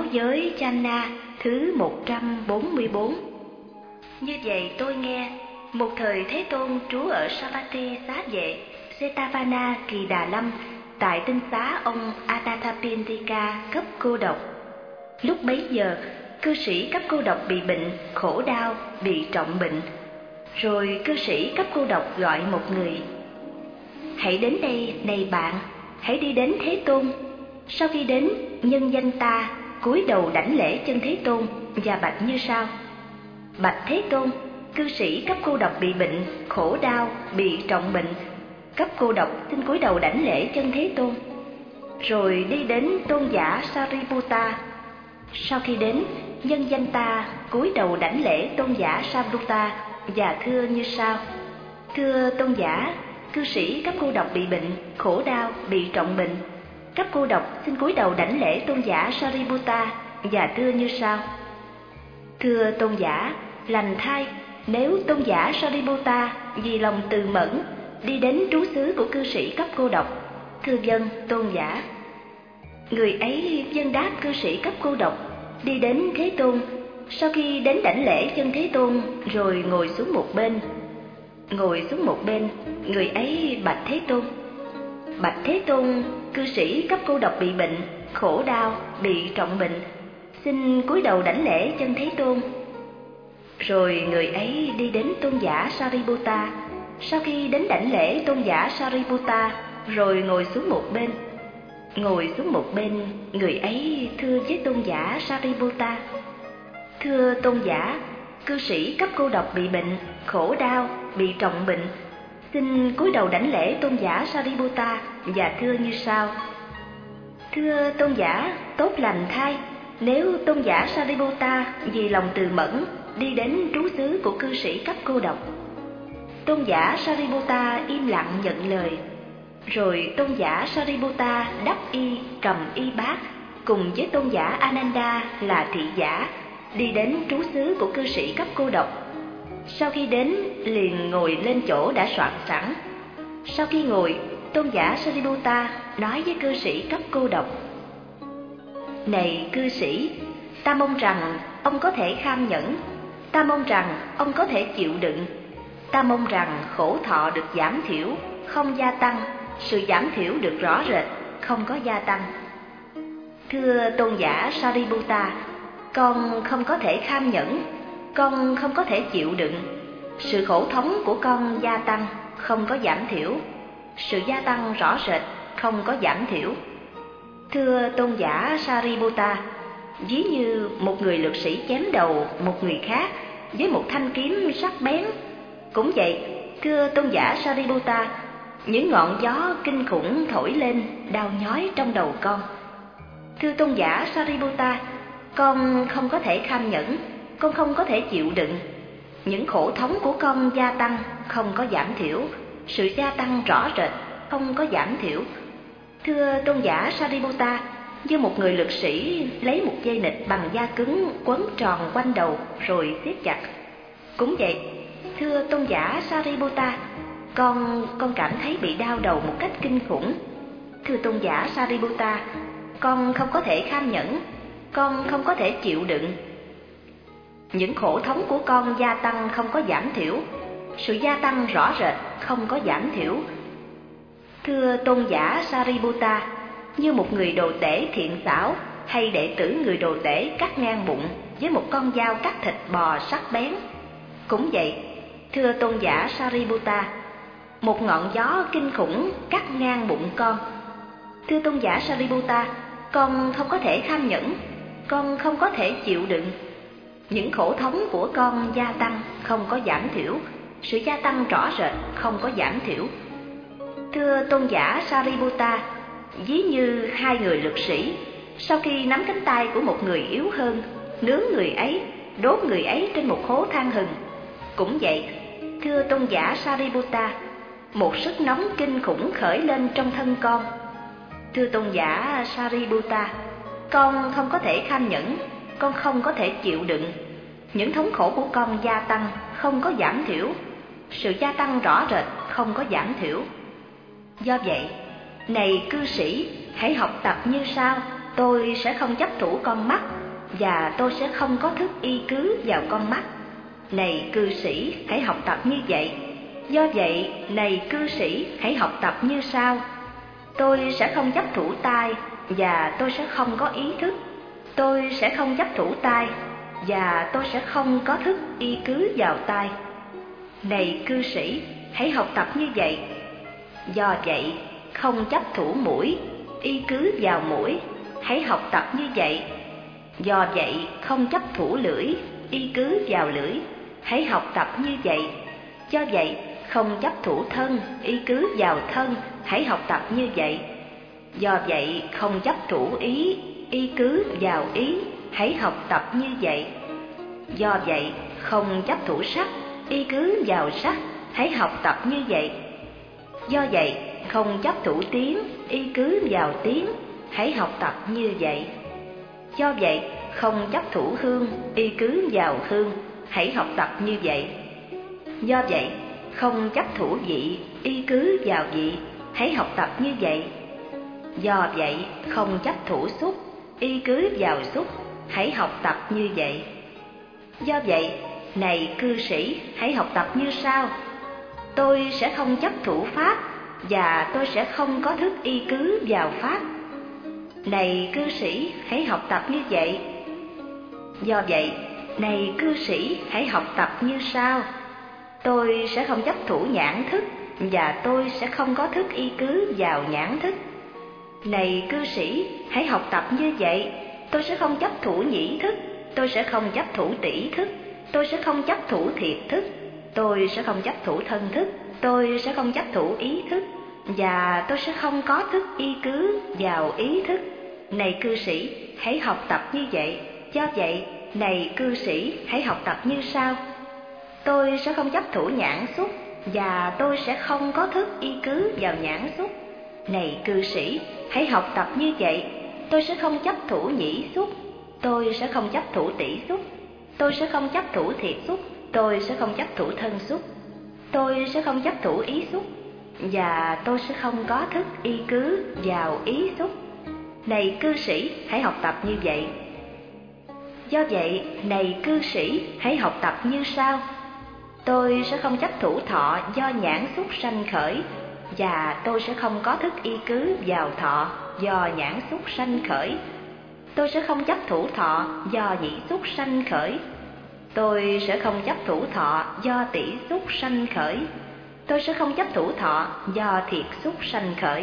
giới Channa thứ 144. Như vậy tôi nghe, một thời Thế Tôn trú ở Savatthi Xá Vệ, Setavana Kỳ Đà Lâm, tại tinh xá ông Anathapindika cấp cô độc. Lúc bấy giờ, cư sĩ cấp cô độc bị bệnh, khổ đau, bị trọng bệnh. Rồi cư sĩ cấp cô độc gọi một người: hãy đến đây, này bạn, hãy đi đến Thế Tôn. Sau khi đến, nhân danh ta cúi đầu đảnh lễ chân Thế Tôn và bạch như sau: bạch Thế Tôn, cư sĩ cấp cô độc bị bệnh, khổ đau, bị trọng bệnh. Cấp cô độc xin cúi đầu đảnh lễ chân Thế Tôn. Rồi đi đến tôn giả Sariputta. Sau khi đến, nhân danh ta cúi đầu đảnh lễ tôn giả Sariputta và thưa như sau: thưa tôn giả, cư sĩ cấp cô độc bị bệnh, khổ đau, bị trọng bệnh. Cấp cô độc xin cúi đầu đảnh lễ tôn giả Sariputta và thưa như sau: thưa tôn giả, lành thay, nếu tôn giả Sariputta vì lòng từ mẫn đi đến trú xứ của cư sĩ cấp cô độc. Thưa vâng, tôn giả. Người ấy vâng đáp cư sĩ cấp cô độc, đi đến Thế Tôn. Sau khi đến đảnh lễ chân Thế Tôn, rồi ngồi xuống một bên. Ngồi xuống một bên, người ấy bạch Thế Tôn: bạch Thế Tôn, cư sĩ cấp cô độc bị bệnh, khổ đau, bị trọng bệnh. Xin cúi đầu đảnh lễ chân Thế Tôn. Rồi người ấy đi đến tôn giả Sariputta. Sau khi đến đảnh lễ tôn giả Sariputta, rồi ngồi xuống một bên. Ngồi xuống một bên, người ấy thưa với tôn giả Sariputta: thưa tôn giả, cư sĩ cấp cô độc bị bệnh, khổ đau, bị trọng bệnh. Xin cúi đầu đảnh lễ tôn giả Sariputta và thưa như sau: thưa tôn giả, tốt lành thay, nếu tôn giả Sariputta vì lòng từ mẫn đi đến trú xứ của cư sĩ cấp cô độc. Tôn giả Sariputta im lặng nhận lời. Rồi tôn giả Sariputta đắp y, cầm y bát, cùng với tôn giả Ananda là thị giả, đi đến trú xứ của cư sĩ cấp cô độc. Sau khi đến, liền ngồi lên chỗ đã soạn sẵn. Sau khi ngồi, tôn giả Sariputta nói với cư sĩ cấp cô độc: này cư sĩ, ta mong rằng ông có thể kham nhẫn, ta mong rằng ông có thể chịu đựng, ta mong rằng khổ thọ được giảm thiểu, không gia tăng, sự giảm thiểu được rõ rệt, không có gia tăng. Thưa tôn giả Sariputta, con không có thể kham nhẫn, con không có thể chịu đựng. Sự khổ thống của con gia tăng, không có giảm thiểu. Sự gia tăng rõ rệt, không có giảm thiểu. Thưa tôn giả Sariputta, ví như một người lực sĩ chém đầu một người khác với một thanh kiếm sắc bén. Cũng vậy, thưa tôn giả Sariputta, những ngọn gió kinh khủng thổi lên đau nhói trong đầu con. Thưa tôn giả Sariputta, con không có thể kham nhẫn, con không có thể chịu đựng. Những khổ thống của con gia tăng, không có giảm thiểu. Sự gia tăng rõ rệt, không có giảm thiểu. Thưa tôn giả Sariputta, như một người lực sĩ lấy một dây nịt bằng da cứng quấn tròn quanh đầu rồi siết chặt. Cũng vậy, thưa tôn giả Sariputta, con cảm thấy bị đau đầu một cách kinh khủng. Thưa tôn giả Sariputta, con không có thể kham nhẫn, con không có thể chịu đựng. Những khổ thống của con gia tăng, không có giảm thiểu. Sự gia tăng rõ rệt, không có giảm thiểu. Thưa tôn giả Sariputta, như một người đồ tể thiện xảo hay đệ tử người đồ tể cắt ngang bụng với một con dao cắt thịt bò sắc bén. Cũng vậy, thưa tôn giả Sariputta, một ngọn gió kinh khủng cắt ngang bụng con. Thưa tôn giả Sariputta, con không có thể kham nhẫn, con không có thể chịu đựng. Những khổ thống của con gia tăng, không có giảm thiểu. Sự gia tăng rõ rệt, không có giảm thiểu. Thưa tôn giả Sariputta, ví như hai người lực sĩ, sau khi nắm cánh tay của một người yếu hơn, nướng người ấy, đốt người ấy trên một hố than hừng. Cũng vậy, thưa tôn giả Sariputta, một sức nóng kinh khủng khởi lên trong thân con. Thưa tôn giả Sariputta, con không có thể kham nhẫn, con không có thể chịu đựng. Những thống khổ của con gia tăng, không có giảm thiểu. Sự gia tăng rõ rệt, không có giảm thiểu. Do vậy, này cư sĩ, hãy học tập như sau. Tôi sẽ không chấp thủ con mắt, và tôi sẽ không có thức y cứ vào con mắt. Này cư sĩ, hãy học tập như vậy. Do vậy, này cư sĩ, hãy học tập như sau. Tôi sẽ không chấp thủ tai, và tôi sẽ không có ý thức. Tôi sẽ không chấp thủ tai, và tôi sẽ không có thức y cứ vào tai. Này cư sĩ, hãy học tập như vậy. Do vậy, không chấp thủ mũi, y cứ vào mũi, hãy học tập như vậy. Do vậy, không chấp thủ lưỡi, y cứ vào lưỡi, hãy học tập như vậy. Do vậy, không chấp thủ thân, y cứ vào thân, hãy học tập như vậy. Do vậy, không chấp thủ ý, y cứ vào ý, hãy học tập như vậy. Do vậy, không chấp thủ sắc, y cứ vào sắc, hãy học tập như vậy. Do vậy, không chấp thủ tiếng, y cứ vào tiếng, hãy học tập như vậy. Do vậy, không chấp thủ hương, y cứ vào hương, hãy học tập như vậy. Do vậy, không chấp thủ vị, y cứ vào vị, hãy học tập như vậy. Do vậy, không chấp thủ xúc, y cứ vào xúc, hãy học tập như vậy. Do vậy, này cư sĩ, hãy học tập như sau. Tôi sẽ không chấp thủ pháp, và tôi sẽ không có thức y cứ vào pháp. Này cư sĩ, hãy học tập như vậy. Do vậy, này cư sĩ, hãy học tập như sau. Tôi sẽ không chấp thủ nhãn thức, và tôi sẽ không có thức y cứ vào nhãn thức. Này cư sĩ, hãy học tập như vậy. Tôi sẽ không chấp thủ nhĩ thức, tôi sẽ không chấp thủ tỷ thức, tôi sẽ không chấp thủ thiệt thức, tôi sẽ không chấp thủ thân thức, tôi sẽ không chấp thủ ý thức, và tôi sẽ không có thức y cứ vào ý thức. Này cư sĩ, hãy học tập như vậy. Do vậy, này cư sĩ, hãy học tập như sau. Tôi sẽ không chấp thủ nhãn xúc, và tôi sẽ không có thức y cứ vào nhãn xúc. Này cư sĩ, hãy học tập như vậy. Tôi sẽ không chấp thủ nhĩ xúc, tôi sẽ không chấp thủ tỷ xúc, tôi sẽ không chấp thủ thiệt xúc, tôi sẽ không chấp thủ thân xúc, tôi sẽ không chấp thủ ý xúc, và tôi sẽ không có thức y cứ vào ý xúc. Này cư sĩ, hãy học tập như vậy. Do vậy, này cư sĩ, hãy học tập như sau. Tôi sẽ không chấp thủ thọ do nhãn xúc sanh khởi, và tôi sẽ không có thức y cứ vào thọ do nhãn xúc sanh khởi. Tôi sẽ không chấp thủ thọ do nhĩ xúc sanh khởi. Tôi sẽ không chấp thủ thọ do tỷ xúc sanh khởi. Tôi sẽ không chấp thủ thọ do thiệt xúc sanh khởi.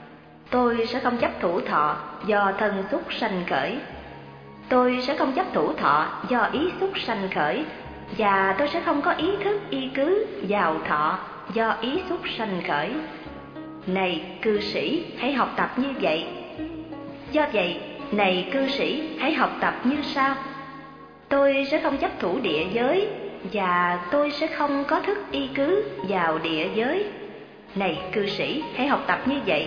Tôi sẽ không chấp thủ thọ do thân xúc sanh khởi. Tôi sẽ không chấp thủ thọ do ý xúc sanh khởi, và tôi sẽ không có ý thức y cứ vào thọ do ý xúc sanh khởi. Này cư sĩ, hãy học tập như vậy. Do vậy, này cư sĩ, hãy học tập như sau. Tôi sẽ không chấp thủ địa giới, và tôi sẽ không có thức y cứ vào địa giới. Này cư sĩ, hãy học tập như vậy.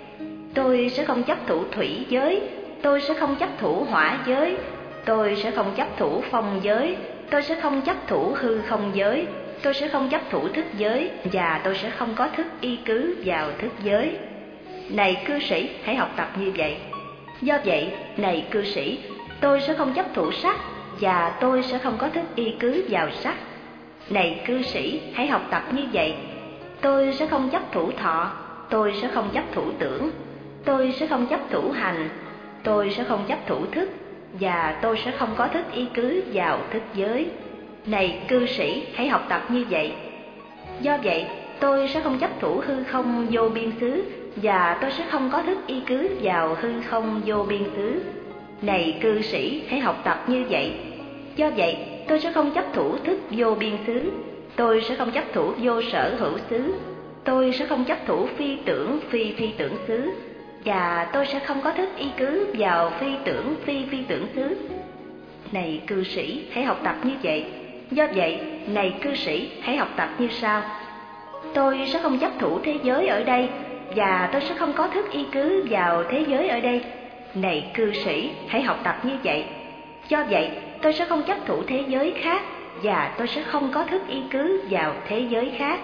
Tôi sẽ không chấp thủ thủy giới, tôi sẽ không chấp thủ hỏa giới, tôi sẽ không chấp thủ phong giới, tôi sẽ không chấp thủ hư không giới, tôi sẽ không chấp thủ thức giới, và tôi sẽ không có thức y cứ vào thức giới. Này cư sĩ, hãy học tập như vậy. Do vậy, này cư sĩ, tôi sẽ không chấp thủ sắc, và tôi sẽ không có thức y cứ vào sắc. Này cư sĩ, hãy học tập như vậy. Tôi sẽ không chấp thủ thọ, tôi sẽ không chấp thủ tưởng, tôi sẽ không chấp thủ hành, tôi sẽ không chấp thủ thức, và tôi sẽ không có thức y cứ vào thức giới. Này cư sĩ, hãy học tập như vậy. Do vậy, tôi sẽ không chấp thủ hư không vô biên xứ, và tôi sẽ không có thức y cứ vào hư không vô biên xứ. Này cư sĩ, hãy học tập như vậy. Do vậy, tôi sẽ không chấp thủ thức vô biên xứ, tôi sẽ không chấp thủ vô sở hữu xứ, tôi sẽ không chấp thủ phi tưởng xứ, và tôi sẽ không có thức y cứ vào phi tưởng xứ. Này cư sĩ, hãy học tập như vậy. Do vậy, này cư sĩ, hãy học tập như sau. Tôi sẽ không chấp thủ thế giới ở đây, và tôi sẽ không có thức y cứ vào thế giới ở đây. Này cư sĩ, hãy học tập như vậy. Do vậy, tôi sẽ không chấp thủ thế giới khác, và tôi sẽ không có thức y cứ vào thế giới khác.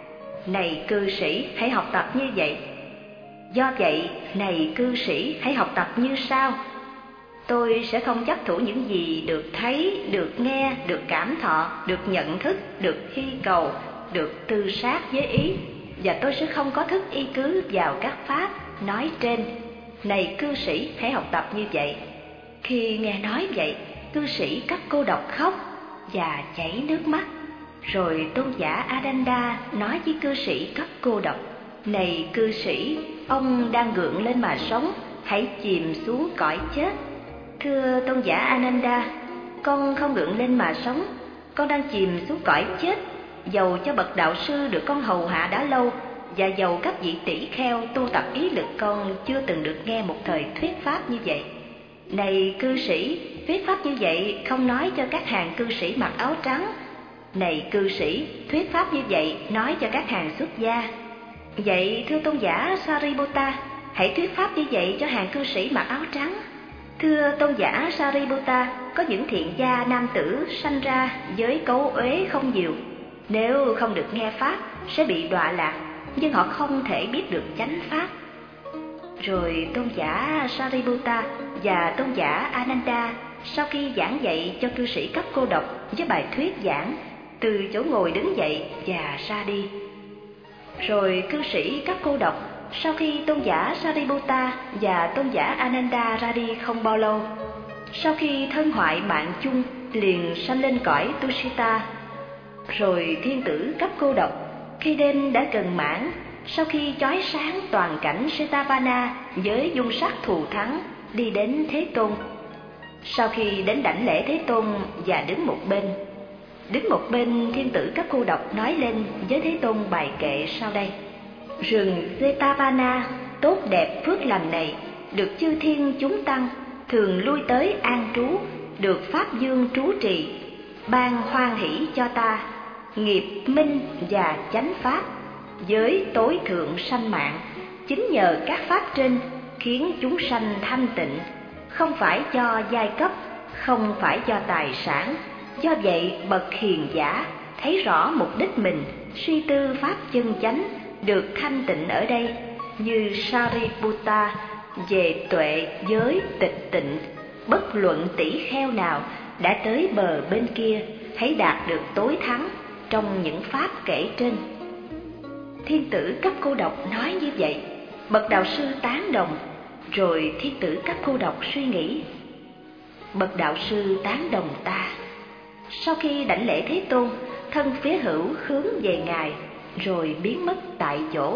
Này cư sĩ, hãy học tập như vậy. Do vậy, này cư sĩ, hãy học tập như sau. Tôi sẽ không chấp thủ những gì được thấy, được nghe, được cảm thọ, được nhận thức, được hy cầu, được tư sát với ý, và tôi sẽ không có thức y cứ vào các pháp nói trên. Này cư sĩ, hãy học tập như vậy. Khi nghe nói vậy, cư sĩ các cô độc khóc và chảy nước mắt. Rồi tôn giả Ananda nói với cư sĩ các cô độc: này cư sĩ, ông đang gượng lên mà sống, hãy chìm xuống cõi chết. Thưa tôn giả Ananda, con không gượng lên mà sống, con đang chìm xuống cõi chết. Dầu cho bậc đạo sư được con hầu hạ đã lâu, và dầu các vị tỷ kheo tu tập ý lực, con chưa từng được nghe một thời thuyết pháp như vậy. Này cư sĩ, thuyết pháp như vậy không nói cho các hàng cư sĩ mặc áo trắng. Này cư sĩ, thuyết pháp như vậy nói cho các hàng xuất gia. Vậy thưa tôn giả Sariputta, hãy thuyết pháp như vậy cho hàng cư sĩ mặc áo trắng. Thưa tôn giả Sariputta, có những thiện gia nam tử sanh ra với cấu uế không nhiều. Nếu không được nghe pháp sẽ bị đọa lạc, nhưng họ không thể biết được chánh pháp. Rồi tôn giả Sariputta và tôn giả Ananda sau khi giảng dạy cho cư sĩ cấp cô độc với bài thuyết giảng, từ chỗ ngồi đứng dậy và ra đi. Rồi cư sĩ cấp cô độc sau khi tôn giả Sariputta và tôn giả Ananda ra đi không bao lâu, sau khi thân hoại mạng chung, liền sanh lên cõi Tushita. Rồi thiên tử cấp cô độc khi đêm đã gần mãn, sau khi chói sáng toàn cảnh Setavana với dung sắc thù thắng, đi đến Thế Tôn. Sau khi đến đảnh lễ Thế Tôn và đứng một bên, thiên tử các cô độc nói lên với Thế Tôn bài kệ sau đây: rừng Setavana tốt đẹp phước lành này, được chư thiên chúng tăng thường lui tới an trú, được pháp dương trú trì, ban hoan hỷ cho ta nghiệp minh và chánh pháp, giới tối thượng sanh mạng. Chính nhờ các pháp trên khiến chúng sanh thanh tịnh, không phải do giai cấp, không phải do tài sản. Do vậy bậc hiền giả thấy rõ mục đích mình, suy tư pháp chân chánh, được thanh tịnh ở đây, như Sariputta về tuệ giới tịch tịnh. Bất luận tỷ kheo nào đã tới bờ bên kia, hãy đạt được tối thắng trong những pháp kể trên. Thiên tử cấp cô độc nói như vậy, bậc đạo sư tán đồng. Rồi thiên tử cấp cô độc suy nghĩ: bậc đạo sư tán đồng ta. Sau khi đảnh lễ Thế Tôn, thân phía hữu hướng về ngài, rồi biến mất tại chỗ.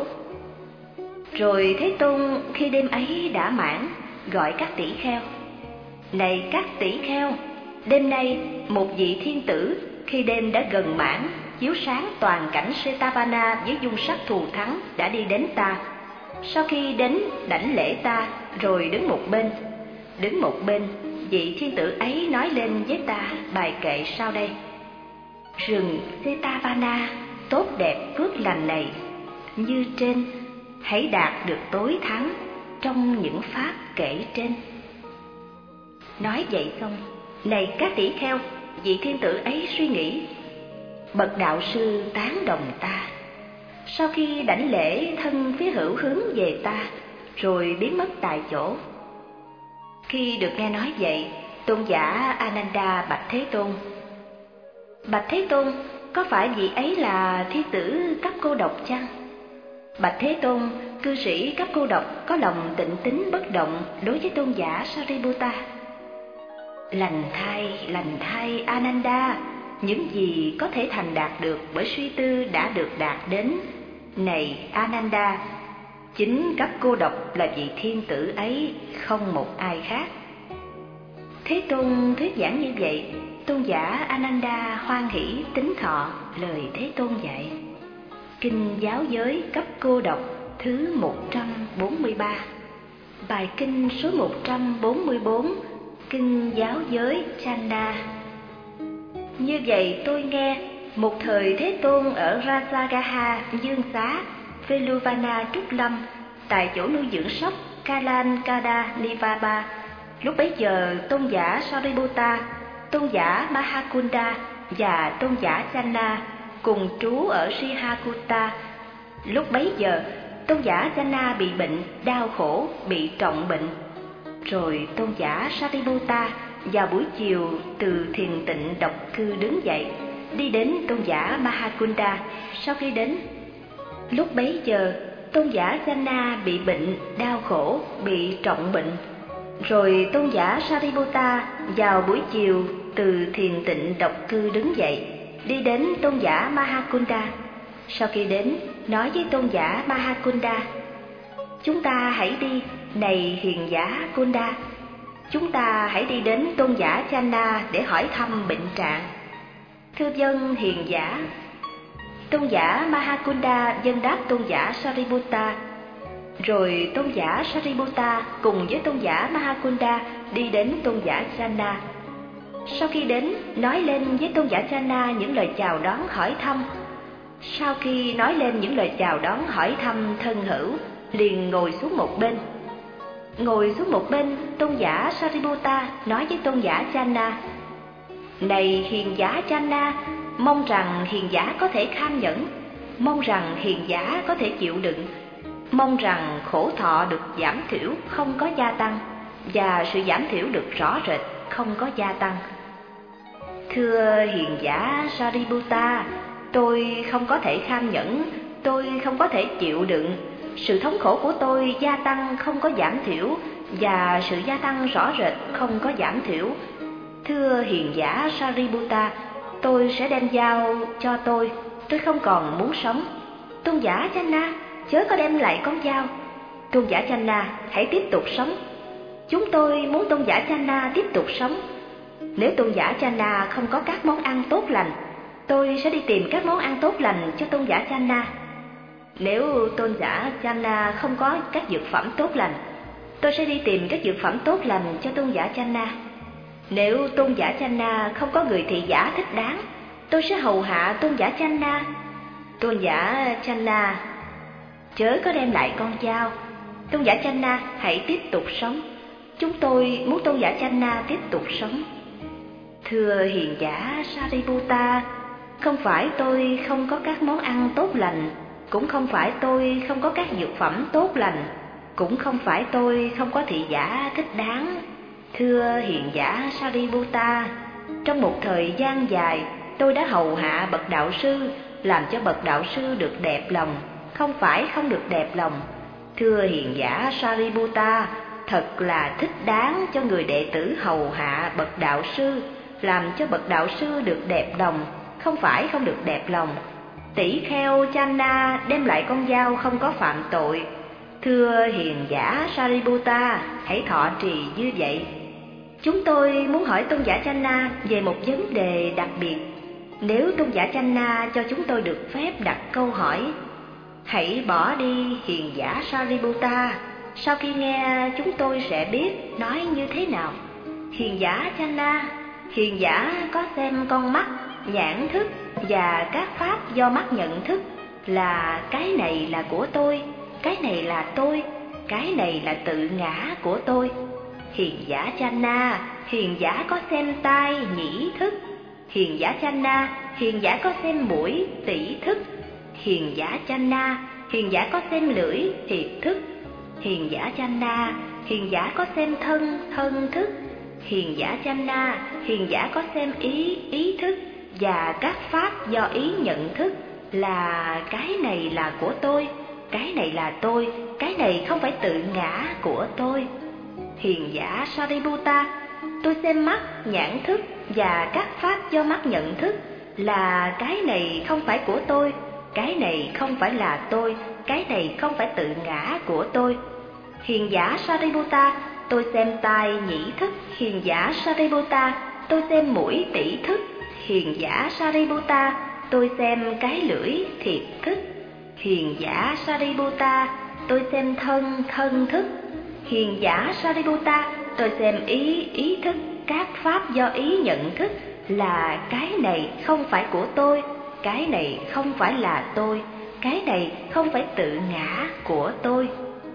Rồi Thế Tôn khi đêm ấy đã mãn, gọi các tỷ kheo: này các tỷ kheo, đêm nay một vị thiên tử khi đêm đã gần mãn, chiếu sáng toàn cảnh Setavana với dung sắc thù thắng, đã đi đến ta. Sau khi đến đảnh lễ ta, rồi đứng một bên, vị thiên tử ấy nói lên với ta bài kệ sau đây: rừng Setavana tốt đẹp phước lành này, như trên, hãy đạt được tối thắng trong những pháp kể trên. Nói vậy xong, này các tỷ kheo, vị thiên tử ấy suy nghĩ: bậc đạo sư tán đồng ta. Sau khi đảnh lễ, thân phía hữu hướng về ta, rồi biến mất tại chỗ. Khi được nghe nói vậy, tôn giả Ananda bạch Thế Tôn: bạch Thế Tôn, có phải vị ấy là thiên tử cấp cô độc chăng? Bạch Thế Tôn, cư sĩ cấp cô độc có lòng tịnh tín bất động đối với tôn giả Sariputta. Lành thay Ananda, những gì có thể thành đạt được bởi suy tư đã được đạt đến. Này Ananda, chính cấp cô độc là vị thiên tử ấy, không một ai khác. Thế Tôn thuyết giảng như vậy, tôn giả Ananda hoan hỷ tín thọ lời Thế Tôn dạy. Kinh giáo giới cấp cô độc thứ 143. Bài kinh số 144, kinh giáo giới Chanda. Như vậy tôi nghe, một thời Thế Tôn ở Rajagaha Dương Xá, Veluvana Trúc Lâm, tại chỗ nuôi dưỡng sóc Kalankada Nivaba. Lúc bấy giờ tôn giả Sariputta, tôn giả Mahakunda và tôn giả Channa cùng trú ở Srihakuta. Lúc bấy giờ tôn giả Channa bị bệnh, đau khổ, bị trọng bệnh. Rồi tôn giả Sariputta vào buổi chiều từ thiền tịnh độc cư đứng dậy, đi đến tôn giả Mahakunda. Sau khi đến, lúc bấy giờ tôn giả Channa bị bệnh, đau khổ, bị trọng bệnh. Rồi tôn giả Sariputta vào buổi chiều từ thiền tịnh độc cư đứng dậy, đi đến tôn giả Mahakunda. Sau khi đến, nói với tôn giả Mahakunda: chúng ta hãy đi, này hiền giả Kunda, chúng ta hãy đi đến tôn giả Channa để hỏi thăm bệnh trạng. Thưa vâng hiền giả. Tôn giả Mahakunda vâng đáp tôn giả Sariputta. Rồi tôn giả Sariputta cùng với tôn giả Mahakunda đi đến tôn giả Channa. Sau khi đến, nói lên với tôn giả Channa những lời chào đón hỏi thăm. Sau khi nói lên những lời chào đón hỏi thăm thân hữu, liền ngồi xuống một bên. Ngồi xuống một bên, tôn giả Sariputta nói với tôn giả Channa: này hiền giả Channa, mong rằng hiền giả có thể kham nhẫn, mong rằng hiền giả có thể chịu đựng, mong rằng khổ thọ được giảm thiểu không có gia tăng, và sự giảm thiểu được rõ rệt không có gia tăng. Thưa hiền giả Sariputta, tôi không có thể kham nhẫn, tôi không có thể chịu đựng, sự thống khổ của tôi gia tăng không có giảm thiểu, và sự gia tăng rõ rệt không có giảm thiểu. Thưa hiền giả Sariputta, tôi sẽ đem dao cho tôi không còn muốn sống. Tôn giả Channa, chớ có đem lại con dao. Tôn giả Channa, hãy tiếp tục sống. Chúng tôi muốn tôn giả Channa tiếp tục sống. Nếu tôn giả Channa không có các món ăn tốt lành, tôi sẽ đi tìm các món ăn tốt lành cho tôn giả Channa. Nếu tôn giả Channa không có các dược phẩm tốt lành, tôi sẽ đi tìm các dược phẩm tốt lành cho tôn giả Channa. Nếu tôn giả Channa không có người thị giả thích đáng, tôi sẽ hầu hạ tôn giả Channa. Tôn giả Channa, chớ có đem lại con dao. Tôn giả Channa, hãy tiếp tục sống. Chúng tôi muốn tôn giả Channa tiếp tục sống. Thưa hiền giả Sariputta, không phải tôi không có các món ăn tốt lành, cũng không phải tôi không có các dược phẩm tốt lành, cũng không phải tôi không có thị giả thích đáng. Thưa hiền giả Sariputta, trong một thời gian dài, tôi đã hầu hạ bậc đạo sư, làm cho bậc đạo sư được đẹp lòng, không phải không được đẹp lòng. Thưa hiền giả Sariputta, thật là thích đáng cho người đệ tử hầu hạ bậc đạo sư, làm cho bậc đạo sư được đẹp lòng, không phải không được đẹp lòng. Tỷ kheo Channa đem lại con dao không có phạm tội. Thưa hiền giả Sariputta, hãy thọ trì như vậy. Chúng tôi muốn hỏi tôn giả Channa về một vấn đề đặc biệt. Nếu tôn giả Channa cho chúng tôi được phép đặt câu hỏi. Hãy bỏ đi hiền giả Sariputta, sau khi nghe chúng tôi sẽ biết nói như thế nào. Hiền giả Channa, hiền giả có xem con mắt, nhãn thức và các pháp do mắt nhận thức là cái này là của tôi, cái này là tôi, cái này là tự ngã của tôi. Hiền giả Channa, hiền giả có xem tai, nhĩ thức. Hiền giả Channa, hiền giả có xem mũi, tỷ thức. Hiền giả Channa, hiền giả có xem lưỡi, thiệt thức. Hiền giả Channa, hiền giả có xem thân, thân thức. Hiền giả Channa, hiền giả có xem ý, ý thức và các pháp do ý nhận thức là cái này là của tôi, cái này là tôi, cái này không phải tự ngã của tôi. Hiền giả Sariputta, tôi xem mắt, nhãn thức và các pháp do mắt nhận thức là cái này không phải của tôi, cái này không phải là tôi, cái này không phải tự ngã của tôi. Hiền giả Sariputta, tôi xem tai, nhĩ thức. Hiền giả Sariputta, tôi xem mũi, tỷ thức. Hiền giả Sariputta, tôi xem cái lưỡi, thiệt thức. Hiền giả Sariputta, tôi xem thân, thân thức. Hiền giả Sariputta, tôi xem ý, ý thức, các pháp do ý nhận thức là cái này không phải của tôi, cái này không phải là tôi, cái này không phải tự ngã của tôi.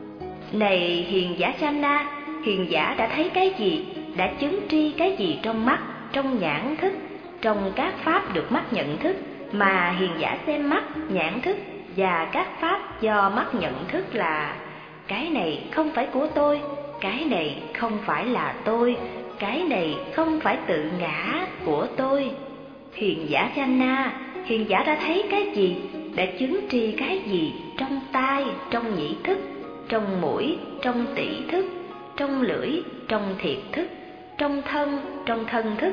Này hiền giả Channa, hiền giả đã thấy cái gì, đã chứng tri cái gì trong mắt, trong nhãn thức, trong các pháp được mắt nhận thức mà hiền giả xem mắt, nhãn thức và các pháp do mắt nhận thức là cái này không phải của tôi, cái này không phải là tôi, cái này không phải tự ngã của tôi. Hiền giả Channa, hiền giả đã thấy cái gì, đã chứng tri cái gì trong tai, trong nhĩ thức, trong mũi, trong tỷ thức, trong lưỡi, trong thiệt thức, trong thân thức,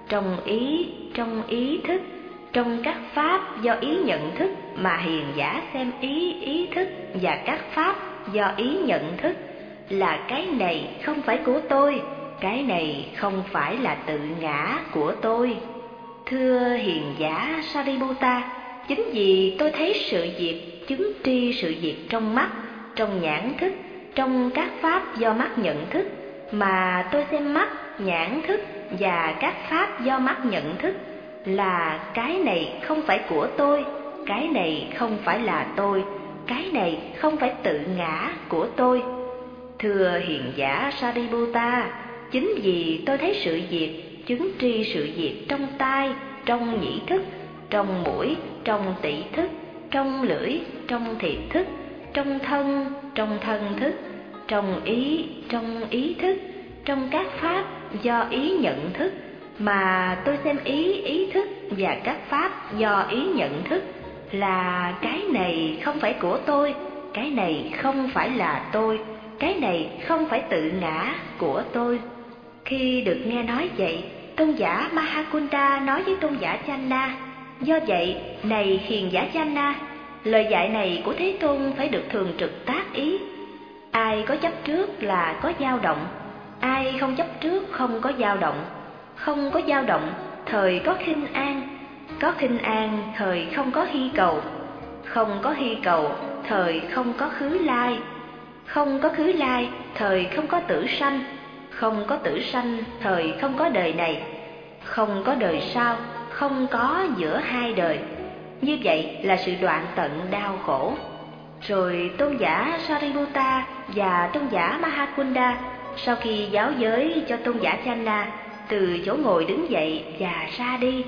trong ý thức, trong các pháp do ý nhận thức mà hiền giả xem ý thức và các pháp do ý nhận thức là cái này không phải của tôi, cái này không phải là tự ngã của tôi. Thưa hiền giả Sariputta, chính vì tôi thấy sự việc, chứng tri sự việc trong mắt, trong nhãn thức, trong các pháp do mắt nhận thức mà tôi xem mắt, nhãn thức và các pháp do mắt nhận thức là cái này không phải của tôi, cái này không phải là tôi, cái này không phải tự ngã của tôi. Thưa hiền giả Sariputta, chính vì tôi thấy sự việc, chứng tri sự việc trong tai, trong nhĩ thức, trong mũi, trong tỷ thức, trong lưỡi, trong thiệt thức, trong thân thức, trong ý thức, trong các pháp do ý nhận thức mà tôi xem ý thức và các pháp do ý nhận thức là cái này không phải của tôi, cái này không phải là tôi, cái này không phải tự ngã của tôi. Khi được nghe nói vậy, tôn giả Mahakunda nói với tôn giả Channa: do vậy, này hiền giả Channa, lời dạy này của Thế Tôn phải được thường trực tác ý. Ai có chấp trước là có dao động, ai không chấp trước không có dao động. Không có dao động, thời có khinh an, có khinh an, thời không có hy cầu. Không có hy cầu, thời không có khứ lai. Không có khứ lai, thời không có tử sanh. Không có tử sanh, thời không có đời này. Không có đời sau, không có giữa hai đời. Như vậy là sự đoạn tận đau khổ. Rồi tôn giả Sariputta và tôn giả Mahakunda sau khi giáo giới cho tôn giả Channa, từ chỗ ngồi đứng dậy và ra đi.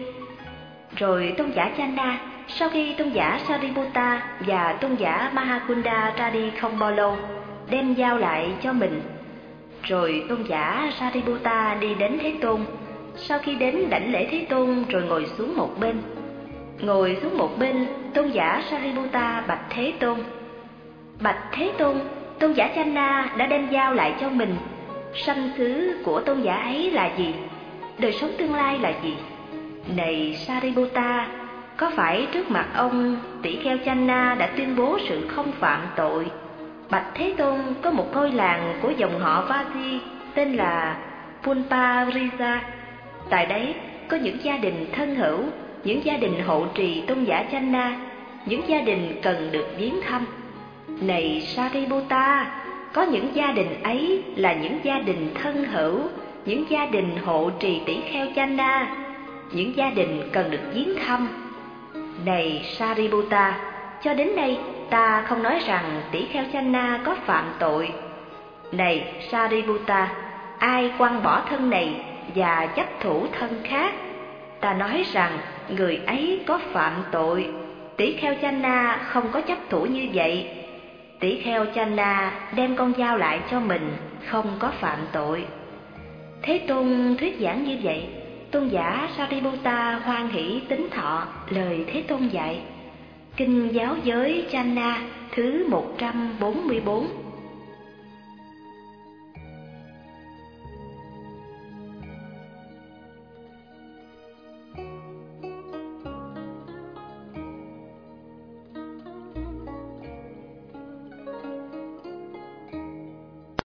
Rồi tôn giả Channa sau khi tôn giả Sariputta và tôn giả Mahakunda ra đi không bao lâu, đem giao lại cho mình. Rồi tôn giả Sariputta đi đến Thế Tôn. Sau khi đến đảnh lễ Thế Tôn rồi ngồi xuống một bên. Ngồi xuống một bên, tôn giả Sariputta bạch Thế Tôn: bạch Thế Tôn, tôn giả Channa đã đem giao lại cho mình. Sanh xứ của tôn giả ấy là gì? Đời sống tương lai là gì? Này Sariputta, có phải trước mặt ông tỷ kheo Channa đã tuyên bố sự không phạm tội? Bạch Thế Tôn, có một ngôi làng của dòng họ Vasi tên là Pulparisa. Tại đấy có những gia đình thân hữu, những gia đình hộ trì tôn giả Channa, những gia đình cần được viếng thăm. Này Sariputta, có những gia đình ấy là những gia đình thân hữu, những gia đình hộ trì tỷ kheo Channa, những gia đình cần được viếng thăm. Này Sariputta, cho đến đây ta không nói rằng tỷ kheo Channa có phạm tội. Này Sariputta, ai quăng bỏ thân này và chấp thủ thân khác, ta nói rằng người ấy có phạm tội. Tỷ kheo Channa không có chấp thủ như vậy. Tỷ kheo Channa đem con dao lại cho mình, không có phạm tội. Thế Tôn thuyết giảng như vậy, tôn giả Sariputta hoan hỷ tín thọ lời Thế Tôn dạy. Kinh giáo giới Channa thứ 144.